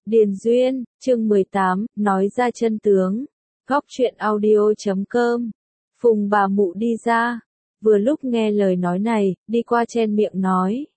Điền Duyên, chương 18, nói ra chân tướng. Góc truyện audio.com. Phùng bà mụ đi ra, vừa lúc nghe lời nói này, đi qua chen miệng nói.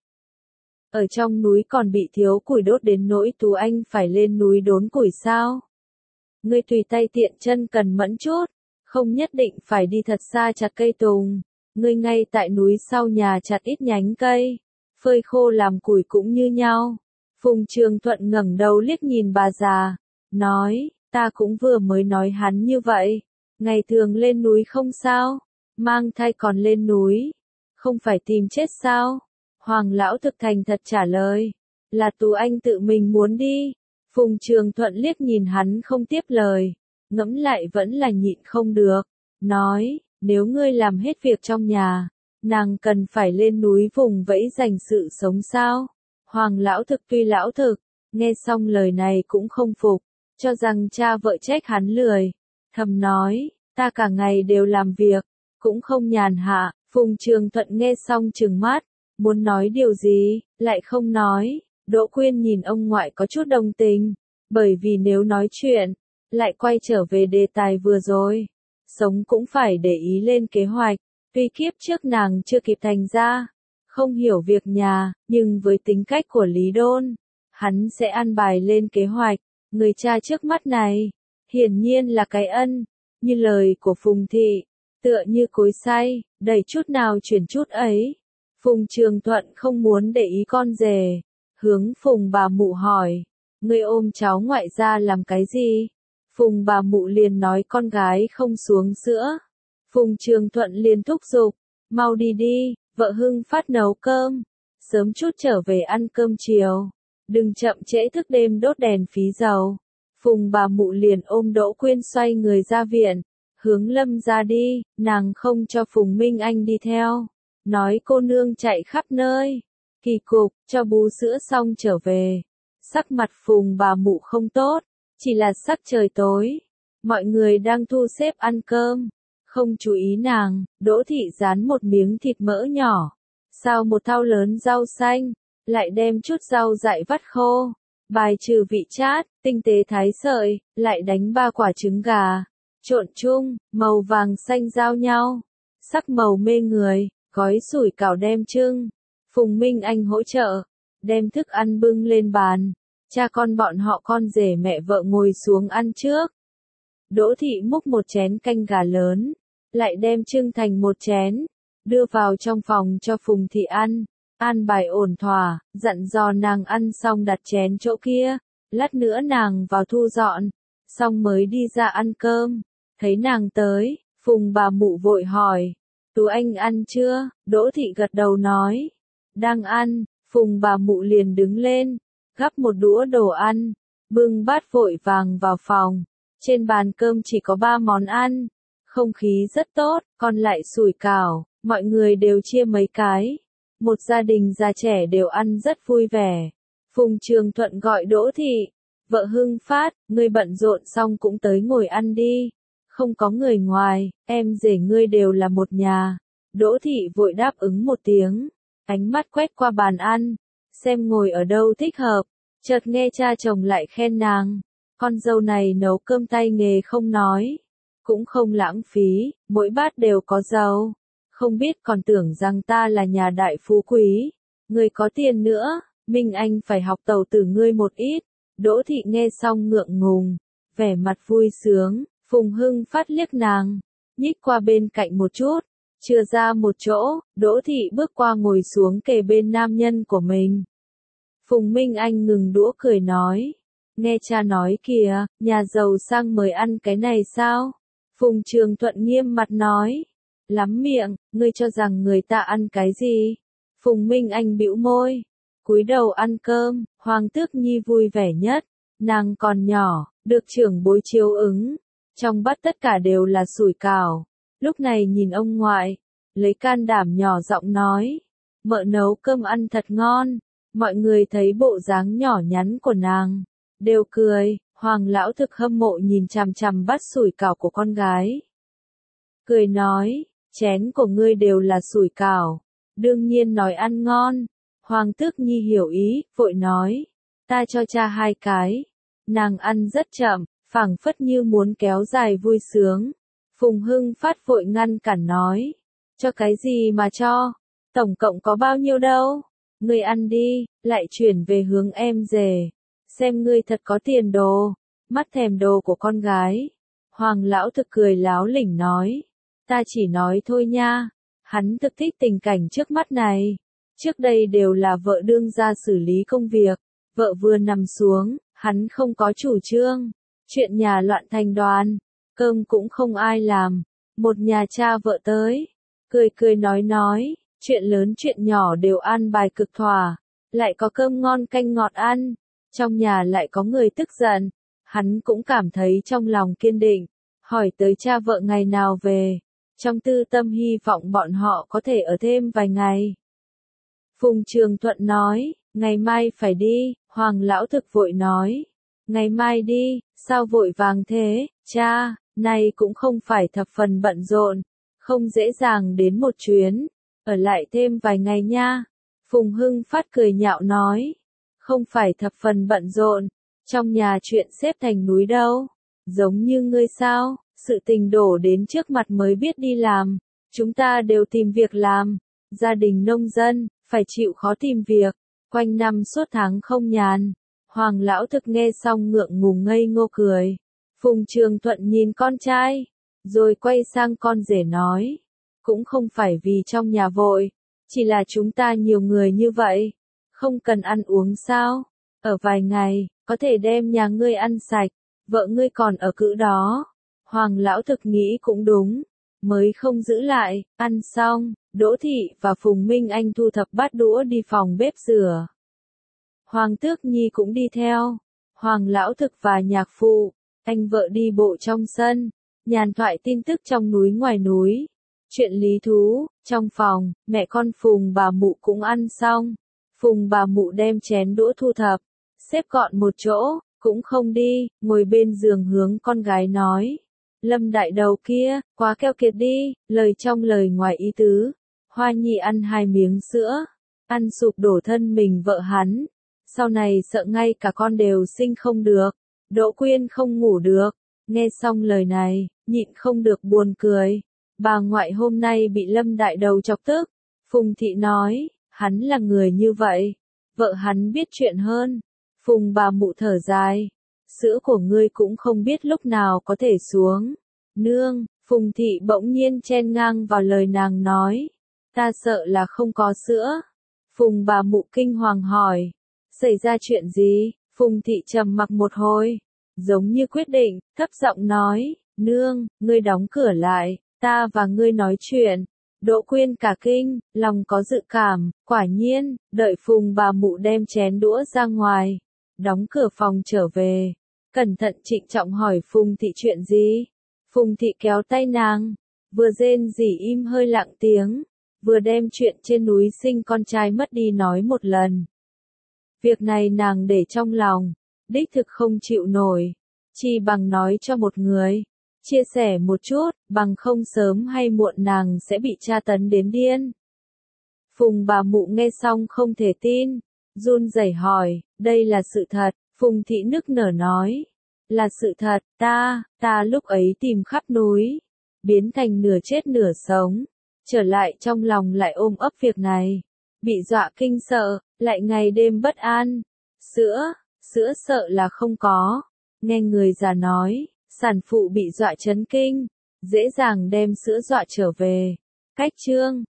Ở trong núi còn bị thiếu củi đốt đến nỗi Tú Anh phải lên núi đốn củi sao? Ngươi tùy tay tiện chân cần mẫn chút, không nhất định phải đi thật xa chặt cây tùng. Ngươi ngay tại núi sau nhà chặt ít nhánh cây, phơi khô làm củi cũng như nhau. Phùng Trường Thuận ngẩng đầu liếc nhìn bà già, nói, ta cũng vừa mới nói hắn như vậy. Ngày thường lên núi không sao, mang thai còn lên núi, không phải tìm chết sao? Hoàng lão thực thành thật trả lời, là Tú Anh tự mình muốn đi. Phùng Trường Thuận liếc nhìn hắn không tiếp lời, ngẫm lại vẫn là nhịn không được, nói, nếu ngươi làm hết việc trong nhà, nàng cần phải lên núi vùng vẫy giành sự sống sao? Hoàng lão thực tuy lão thực, nghe xong lời này cũng không phục, cho rằng cha vợ trách hắn lười, thầm nói, ta cả ngày đều làm việc, cũng không nhàn hạ. Phùng Trường Thuận nghe xong trừng mắt, muốn nói điều gì, lại không nói. Đỗ Quyên nhìn ông ngoại có chút đồng tình, bởi vì nếu nói chuyện, lại quay trở về đề tài vừa rồi. Sống cũng phải để ý lên kế hoạch, tuy kiếp trước nàng chưa kịp thành ra, không hiểu việc nhà, nhưng với tính cách của Lý Đôn, hắn sẽ an bài lên kế hoạch. Người cha trước mắt này, hiển nhiên là cái ân, như lời của Phùng Thị, tựa như cối xay, đầy chút nào chuyển chút ấy. Phùng Trường Thuận không muốn để ý con rể, hướng Phùng bà mụ hỏi, ngươi ôm cháu ngoại ra làm cái gì? Phùng bà mụ liền nói con gái không xuống sữa. Phùng Trường Thuận liền thúc giục, mau đi đi, vợ Hưng Phát nấu cơm, sớm chút trở về ăn cơm chiều, đừng chậm trễ thức đêm đốt đèn phí dầu. Phùng bà mụ liền ôm Đỗ Quyên xoay người ra viện, hướng Lâm ra đi, nàng không cho Phùng Minh Anh đi theo, nói cô nương chạy khắp nơi, kỳ cục, cho bú sữa xong trở về. Sắc mặt Phùng bà mụ không tốt, chỉ là sắc trời tối, mọi người đang thu xếp ăn cơm, không chú ý nàng. Đỗ Thị rán một miếng thịt mỡ nhỏ, xào một thau lớn rau xanh, lại đem chút rau dại vắt khô, bài trừ vị chát, tinh tế thái sợi, lại đánh 3 quả trứng gà, trộn chung, màu vàng xanh giao nhau, sắc màu mê người, gói sủi cảo đem trưng. Phùng Minh Anh hỗ trợ, đem thức ăn bưng lên bàn, cha con bọn họ con rể mẹ vợ ngồi xuống ăn trước. Đỗ Thị múc một chén canh gà lớn, lại đem trưng thành một chén, đưa vào trong phòng cho Phùng Thị ăn, an bài ổn thỏa, dặn dò nàng ăn xong đặt chén chỗ kia, lát nữa nàng vào thu dọn, xong mới đi ra ăn cơm. Thấy nàng tới, Phùng bà mụ vội hỏi, Tú Anh ăn chưa? Đỗ Thị gật đầu nói, đang ăn. Phùng bà mụ liền đứng lên, gắp một đũa đồ ăn, bưng bát vội vàng vào phòng. Trên bàn cơm chỉ có 3 món ăn, không khí rất tốt, còn lại sủi cảo, mọi người đều chia mấy cái. Một gia đình già trẻ đều ăn rất vui vẻ. Phùng Trường Thuận gọi Đỗ Thị, vợ Hưng Phát, ngươi bận rộn xong cũng tới ngồi ăn đi, không có người ngoài, em rể ngươi đều là một nhà. Đỗ Thị vội đáp ứng một tiếng, ánh mắt quét qua bàn ăn, xem ngồi ở đâu thích hợp, chợt nghe cha chồng lại khen nàng, con dâu này nấu cơm tay nghề không nói, cũng không lãng phí, mỗi bát đều có dầu, không biết còn tưởng rằng ta là nhà đại phú quý, người có tiền nữa, Minh Anh phải học tàu từ ngươi một ít. Đỗ Thị nghe xong ngượng ngùng, vẻ mặt vui sướng. Phùng Hưng Phát liếc nàng, nhích qua bên cạnh một chút, chừa ra một chỗ. Đỗ Thị bước qua ngồi xuống kề bên nam nhân của mình. Phùng Minh Anh ngừng đũa cười nói, nghe cha nói kìa, nhà giàu sang mời ăn cái này sao? Phùng Trường Thuận nghiêm mặt nói, lắm miệng, ngươi cho rằng người ta ăn cái gì? Phùng Minh Anh bĩu môi, cúi đầu ăn cơm. Hoàng Tước Nhi vui vẻ nhất, nàng còn nhỏ, được trưởng bối chiếu ứng, trong bát tất cả đều là sủi cảo. Lúc này nhìn ông ngoại, lấy can đảm nhỏ giọng nói, mợ nấu cơm ăn thật ngon. Mọi người thấy bộ dáng nhỏ nhắn của nàng, đều cười. Hoàng lão thực hâm mộ nhìn chằm chằm bát sủi cảo của con gái, cười nói, chén của ngươi đều là sủi cảo, đương nhiên nói ăn ngon. Hoàng Tước Nhi hiểu ý, vội nói, ta cho cha 2 cái, Nàng ăn rất chậm, phảng phất như muốn kéo dài vui sướng. Phùng Hưng Phát vội ngăn cản nói. Cho cái gì mà cho? Tổng cộng có bao nhiêu đâu? Ngươi ăn đi, lại chuyển về hướng em rể. Xem ngươi thật có tiền đồ. Mắt thèm đồ của con gái. Hoàng lão thực cười láo lỉnh nói. Ta chỉ nói thôi nha. Hắn thực thích tình cảnh trước mắt này. Trước đây đều là vợ đương ra xử lý công việc. Vợ vừa nằm xuống, hắn không có chủ trương. Chuyện nhà loạn thành đoàn. Cơm cũng không ai làm. Một nhà cha vợ tới. Cười cười nói. Chuyện lớn chuyện nhỏ đều an bài cực thỏa. Lại có cơm ngon canh ngọt ăn. Trong nhà lại có người tức giận. Hắn cũng cảm thấy trong lòng kiên định. Hỏi tới cha vợ ngày nào về. Trong tư tâm hy vọng bọn họ có thể ở thêm vài ngày. Phùng Trường Thuận nói, ngày mai phải đi. Hoàng lão thực vội nói. Ngày mai đi, sao vội vàng thế, cha, nay cũng không phải thập phần bận rộn. Không dễ dàng đến một chuyến. Ở lại thêm vài ngày nha. Phùng Hưng Phát cười nhạo nói. Không phải thập phần bận rộn. Trong nhà chuyện xếp thành núi đâu. Giống như ngươi sao, sự tình đổ đến trước mặt mới biết đi làm. Chúng ta đều tìm việc làm. Gia đình nông dân, phải chịu khó tìm việc. Quanh năm suốt tháng không nhàn. Hoàng lão thực nghe xong ngượng ngùng ngây ngô cười. Phùng Trường Thuận nhìn con trai. Rồi quay sang con rể nói. Cũng không phải vì trong nhà vội. Chỉ là chúng ta nhiều người như vậy. Không cần ăn uống sao. Ở vài ngày, có thể đem nhà ngươi ăn sạch. Vợ ngươi còn ở cữ đó. Hoàng lão thực nghĩ cũng đúng. Mới không giữ lại, ăn xong, Đỗ Thị và Phùng Minh Anh thu thập bát đũa đi phòng bếp rửa. Hoàng Tước Nhi cũng đi theo. Hoàng lão thực và nhạc phụ, anh vợ đi bộ trong sân. Nhàn thoại tin tức trong núi ngoài núi. Chuyện lý thú, trong phòng, mẹ con Phùng bà mụ cũng ăn xong. Phùng bà mụ đem chén đũa thu thập, xếp gọn một chỗ, cũng không đi, ngồi bên giường hướng con gái nói. Lâm đại đầu kia, quá keo kiệt đi, lời trong lời ngoài ý tứ. Hoa Nhi ăn 2 miếng sữa, ăn sụp đổ thân mình vợ hắn. Sau này sợ ngay cả con đều sinh không được. Đỗ Quyên không ngủ được, nghe xong lời này, nhịn không được buồn cười. Bà ngoại hôm nay bị Lâm đại đầu chọc tức. Phùng Thị nói, hắn là người như vậy. Vợ hắn biết chuyện hơn. Phùng bà mụ thở dài. Sữa của ngươi cũng không biết lúc nào có thể xuống. Nương, Phùng Thị bỗng nhiên chen ngang vào lời nàng nói. Ta sợ là không có sữa. Phùng bà mụ kinh hoàng hỏi. Xảy ra chuyện gì? Phùng Thị trầm mặc một hồi. Giống như quyết định, thấp giọng nói. Nương, ngươi đóng cửa lại. Ta và ngươi nói chuyện. Đỗ Quyên cả kinh, lòng có dự cảm, quả nhiên, đợi Phùng bà mụ đem chén đũa ra ngoài. Đóng cửa phòng trở về. Cẩn thận trịnh trọng hỏi Phùng Thị chuyện gì. Phùng Thị kéo tay nàng. Vừa rên rỉ im hơi lặng tiếng. Vừa đem chuyện trên núi sinh con trai mất đi nói một lần. Việc này nàng để trong lòng. Đích thực không chịu nổi. Chỉ bằng nói cho một người. Chia sẻ một chút, bằng không sớm hay muộn nàng sẽ bị tra tấn đến điên. Phùng bà mụ nghe xong không thể tin. Run rẩy hỏi, đây là sự thật. Phùng Thị nức nở nói. Là sự thật, ta lúc ấy tìm khắp núi. Biến thành nửa chết nửa sống. Trở lại trong lòng lại ôm ấp việc này. Bị dọa kinh sợ, lại ngày đêm bất an. Sữa sợ là không có. Nghe người già nói, sản phụ bị dọa chấn kinh. Dễ dàng đem sữa dọa trở về. Cách chương